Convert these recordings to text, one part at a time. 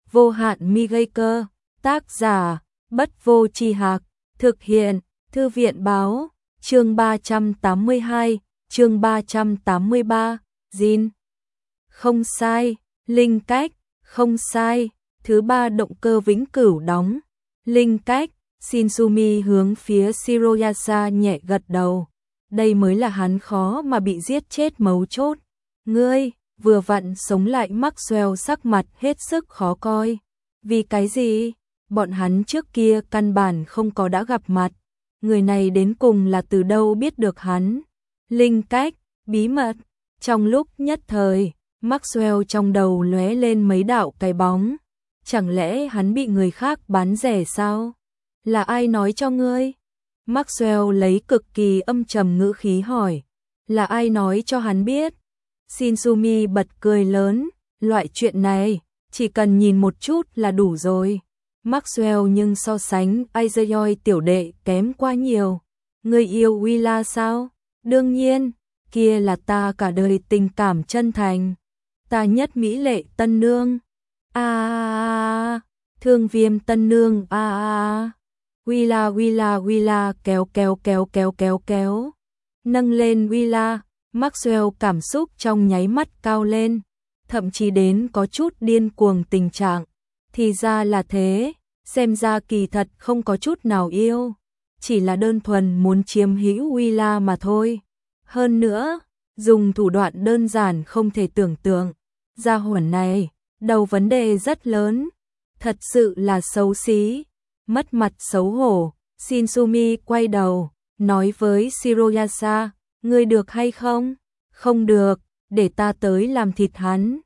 vô hạn mi gây cơ, tác giả, Bất Vô Tri Hạc, thực hiện, Thư viện báo, chương 382, chương 383, Jin. Không sai, linh cách, không sai, thứ ba động cơ vĩnh cửu đóng, linh cách, Shinsumi hướng phía Shiroyasa nhẹ gật đầu. Đây mới là hắn khó mà bị giết chết mấu chốt. Ngươi, vừa vặn sống lại Maxwell sắc mặt hết sức khó coi. Vì cái gì? Bọn hắn trước kia căn bản không có đã gặp mặt. Người này đến cùng là từ đâu biết được hắn? Linh cách, bí mật. Trong lúc nhất thời, Maxwell trong đầu lóe lên mấy đạo cái bóng. Chẳng lẽ hắn bị người khác bán rẻ sao? Là ai nói cho ngươi? Maxwell lấy cực kỳ âm trầm ngữ khí hỏi. Là ai nói cho hắn biết? Shinsumi bật cười lớn. Loại chuyện này, chỉ cần nhìn một chút là đủ rồi. Maxwell nhưng so sánh Aizayoi tiểu đệ kém quá nhiều. Ngươi yêu Willa sao? Đương nhiên, kia là ta cả đời tình cảm chân thành. Ta nhất mỹ lệ tân nương. Thương Viêm tân nương. Willa kéo. Nâng lên Willa, Maxwell cảm xúc trong nháy mắt cao lên, thậm chí đến có chút điên cuồng tình trạng. Thì ra là thế, xem ra kỳ thật không có chút nào yêu, chỉ là đơn thuần muốn chiếm hữu Willa mà thôi. Hơn nữa, dùng thủ đoạn đơn giản không thể tưởng tượng, gia hỏa này, đầu vấn đề rất lớn, thật sự là xấu xí, mất mặt xấu hổ. Shinsumi quay đầu, nói với Shiroyasa, ngươi được hay không? Không được, để ta tới làm thịt hắn.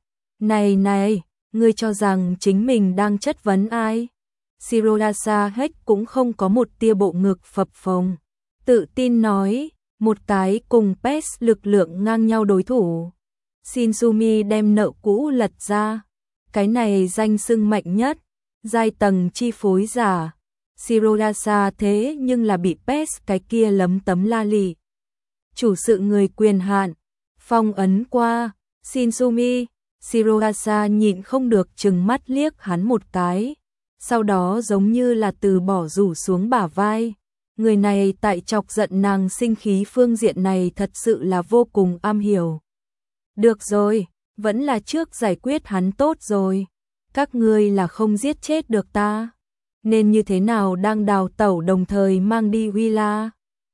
Này, ngươi cho rằng chính mình đang chất vấn ai? Shiroyasa hết cũng không có một tia bộ ngực phập phồng, tự tin nói, một cái cùng PES lực lượng ngang nhau đối thủ. Shinsumi đem nợ cũ lật ra, cái này danh xưng mạnh nhất, giai tầng chi phối giả. Shiroyasa thế nhưng là bị PES cái kia lấm tấm la lị. Chủ sự người quyền hạn, phong ấn qua, Shinsumi. Shiroyasa nhịn không được trừng mắt liếc hắn một cái, sau đó giống như là từ bỏ rủ xuống bả vai. Người này tại chọc giận nàng sinh khí phương diện này thật sự là vô cùng am hiểu. Được rồi, vẫn là trước giải quyết hắn tốt rồi. Các ngươi là không giết chết được ta, nên như thế nào đang đào tẩu đồng thời mang đi Willa?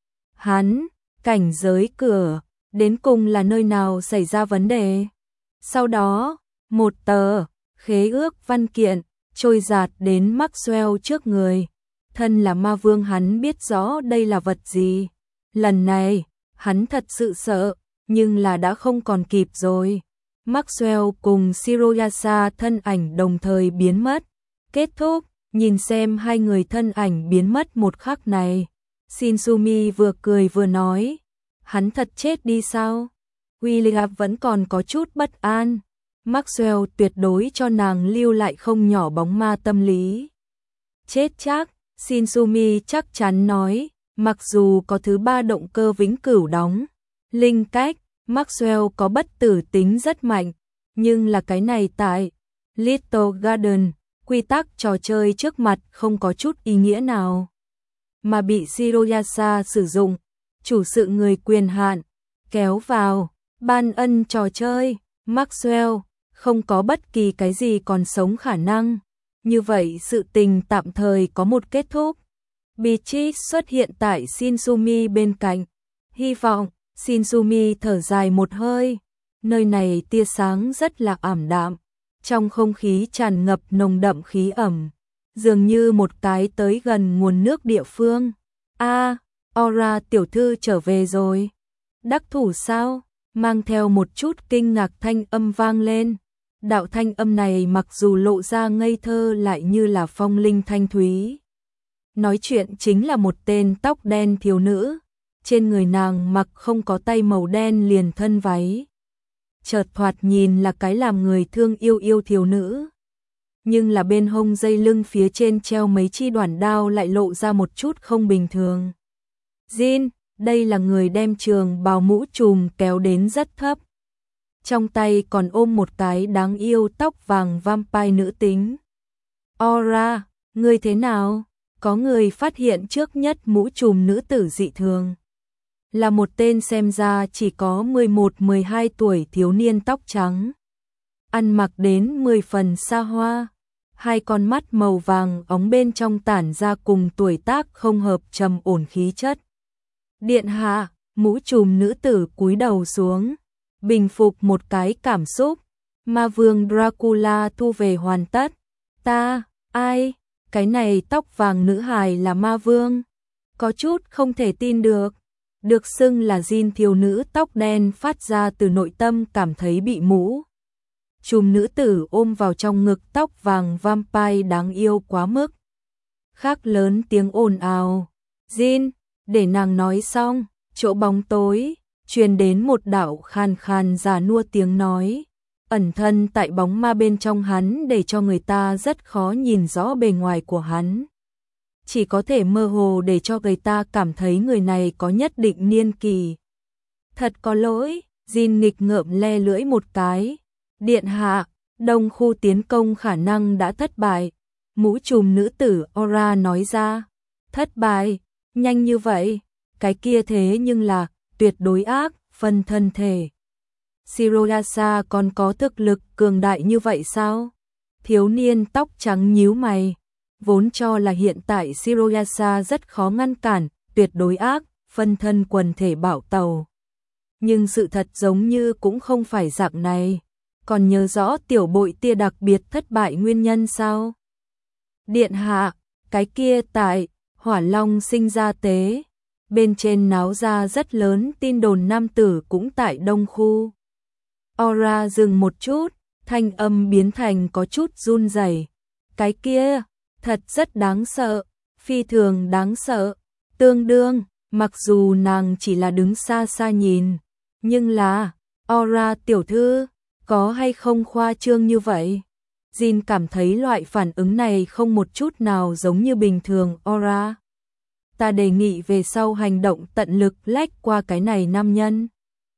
Hắn, cảnh giới cửa, đến cùng là nơi nào xảy ra vấn đề? Sau đó, một tờ khế ước văn kiện trôi dạt đến Maxwell trước người. Thân là ma vương hắn biết rõ đây là vật gì. Lần này, hắn thật sự sợ, nhưng là đã không còn kịp rồi. Maxwell cùng Shiroyasa thân ảnh đồng thời biến mất. Kết thúc, nhìn xem hai người thân ảnh biến mất một khắc này. Shinsumi vừa cười vừa nói, hắn thật chết đi sao? William vẫn còn có chút bất an. Maxwell tuyệt đối cho nàng lưu lại không nhỏ bóng ma tâm lý. Chết chắc, Shinsumi chắc chắn nói, mặc dù có thứ ba động cơ vĩnh cửu đóng, linh cách, Maxwell có bất tử tính rất mạnh, nhưng là cái này tại Little Garden, quy tắc trò chơi trước mặt không có chút ý nghĩa nào. Mà bị Shiroyasa sử dụng, chủ sự người quyền hạn, kéo vào, ban ân trò chơi, Maxwell không có bất kỳ cái gì còn sống khả năng. Như vậy sự tình tạm thời có một kết thúc. Beatrice xuất hiện tại Shinsumi bên cạnh. Hy vọng, Shinsumi thở dài một hơi. Nơi này tia sáng rất là ảm đạm. Trong không khí tràn ngập nồng đậm khí ẩm. Dường như một cái tới gần nguồn nước địa phương. Aura tiểu thư trở về rồi. Đắc thủ sao? Mang theo một chút kinh ngạc thanh âm vang lên. Đạo thanh âm này mặc dù lộ ra ngây thơ lại như là phong linh thanh thúy. Nói chuyện chính là một tên tóc đen thiếu nữ. Trên người nàng mặc không có tay màu đen liền thân váy. Chợt thoạt nhìn là cái làm người thương yêu thiếu nữ. Nhưng là bên hông dây lưng phía trên treo mấy chi đoản đao lại lộ ra một chút không bình thường. Jin, đây là người đem trường bào mũ trùm kéo đến rất thấp. Trong tay còn ôm một cái đáng yêu tóc vàng vampire nữ tính. Aura, ngươi thế nào? Có người phát hiện trước nhất mũ trùm nữ tử dị thường. Là một tên xem ra chỉ có 11-12 tuổi thiếu niên tóc trắng. Ăn mặc đến 10 phần xa hoa. Hai con mắt màu vàng óng bên trong tản ra cùng tuổi tác không hợp trầm ổn khí chất. Điện hạ, mũ trùm nữ tử cúi đầu xuống, bình phục một cái cảm xúc. Ma vương Dracula thu về hoàn tất. Ta, ai? Cái này tóc vàng nữ hài là ma vương. Có chút không thể tin được. Được xưng là Jin thiếu nữ tóc đen phát ra từ nội tâm cảm thấy bị mũ trùm nữ tử ôm vào trong ngực tóc vàng vampire đáng yêu quá mức. Khác lớn tiếng ồn ào. Jin, để nàng nói xong, chỗ bóng tối, truyền đến một đạo khàn khàn già nua tiếng nói. Ẩn thân tại bóng ma bên trong hắn để cho người ta rất khó nhìn rõ bề ngoài của hắn. Chỉ có thể mơ hồ để cho người ta cảm thấy người này có nhất định niên kỳ. Thật có lỗi, Jin nghịch ngợm le lưỡi một cái. Điện hạ, đông khu tiến công khả năng đã thất bại. Mũ trùm nữ tử Aura nói ra. Thất bại, nhanh như vậy, cái kia thế nhưng là tuyệt đối ác, phân thân thể. Shirogasa còn có thực lực cường đại như vậy sao? Thiếu niên tóc trắng nhíu mày. Vốn cho là hiện tại Shirogasa rất khó ngăn cản, tuyệt đối ác, phân thân quần thể bảo tàu. Nhưng sự thật giống như cũng không phải dạng này. Còn nhớ rõ tiểu bội tia đặc biệt thất bại nguyên nhân sao? Điện hạ, cái kia tại Hỏa Long sinh ra tế. Bên trên náo ra rất lớn tin đồn nam tử cũng tại đông khu. Aura dừng một chút, thanh âm biến thành có chút run rẩy. Cái kia, thật rất đáng sợ, phi thường đáng sợ. Tương đương, mặc dù nàng chỉ là đứng xa xa nhìn, nhưng là, Aura tiểu thư, có hay không khoa trương như vậy? Jin cảm thấy loại phản ứng này không một chút nào giống như bình thường. Aura, ta đề nghị về sau hành động tận lực lách qua cái này nam nhân.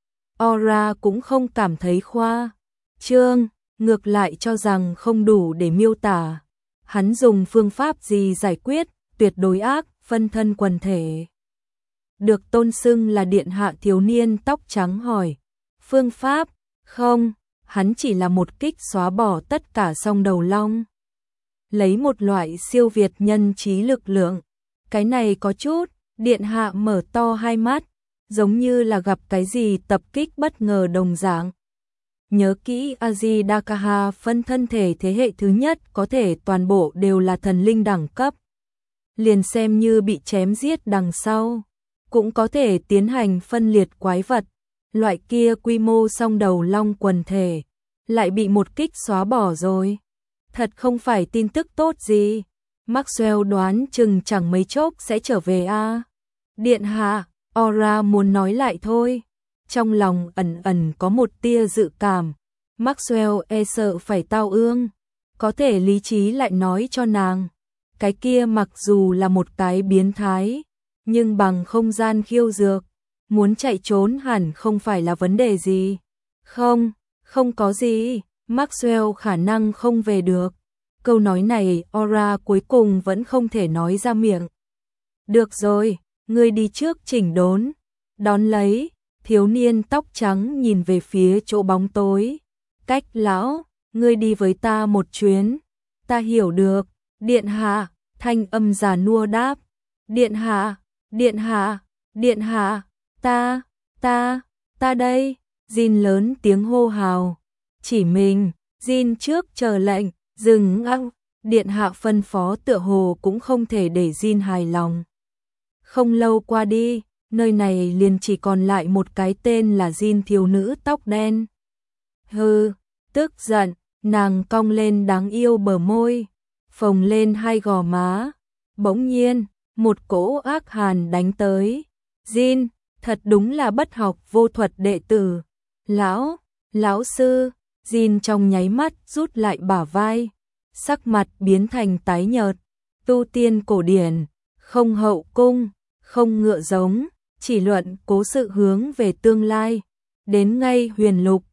Aura cũng không cảm thấy khoa trương, ngược lại cho rằng không đủ để miêu tả. Hắn dùng phương pháp gì giải quyết tuyệt đối ác phân thân quần thể? Được tôn xưng là điện hạ thiếu niên tóc trắng hỏi. Phương pháp? Không, hắn chỉ là một kích xóa bỏ tất cả song đầu long. Lấy một loại siêu việt nhân trí lực lượng. Cái này có chút, điện hạ mở to hai mắt, giống như là gặp cái gì tập kích bất ngờ đồng dạng. Nhớ kỹ Azidakaha phân thân thể thế hệ thứ nhất có thể toàn bộ đều là thần linh đẳng cấp. Liền xem như bị chém giết đằng sau, cũng có thể tiến hành phân liệt quái vật. Loại kia quy mô song đầu long quần thể, lại bị một kích xóa bỏ rồi. Thật không phải tin tức tốt gì. Maxwell đoán chừng chẳng mấy chốc sẽ trở về a. Điện hạ, Aura muốn nói lại thôi. Trong lòng ẩn ẩn có một tia dự cảm. Maxwell e sợ phải tao ương. Có thể lý trí lại nói cho nàng. Cái kia mặc dù là một cái biến thái, nhưng bằng không gian khiêu dược, muốn chạy trốn hẳn không phải là vấn đề gì. Không, không có gì, Maxwell khả năng không về được. Câu nói này Aura cuối cùng vẫn không thể nói ra miệng. Được rồi, ngươi đi trước chỉnh đốn. Đón lấy, thiếu niên tóc trắng nhìn về phía chỗ bóng tối. Cách lão, ngươi đi với ta một chuyến. Ta hiểu được, điện hạ, thanh âm già nua đáp. Điện hạ, điện hạ, điện hạ, ta đây. Jin lớn tiếng hô hào. Chỉ mình, Jin trước chờ lệnh, dừng ngang. Điện hạ phân phó tựa hồ cũng không thể để Jin hài lòng. Không lâu qua đi, nơi này liền chỉ còn lại một cái tên là Jin thiếu nữ tóc đen. Hừ, tức giận, nàng cong lên đáng yêu bờ môi, phồng lên hai gò má. Bỗng nhiên, một cỗ ác hàn đánh tới. Jin, thật đúng là bất học vô thuật đệ tử. Lão sư, Jin trong nháy mắt rút lại bả vai, sắc mặt biến thành tái nhợt. Tu tiên cổ điển, không hậu cung, không ngựa giống, chỉ luận cố sự hướng về tương lai. Đến ngay huyền lục,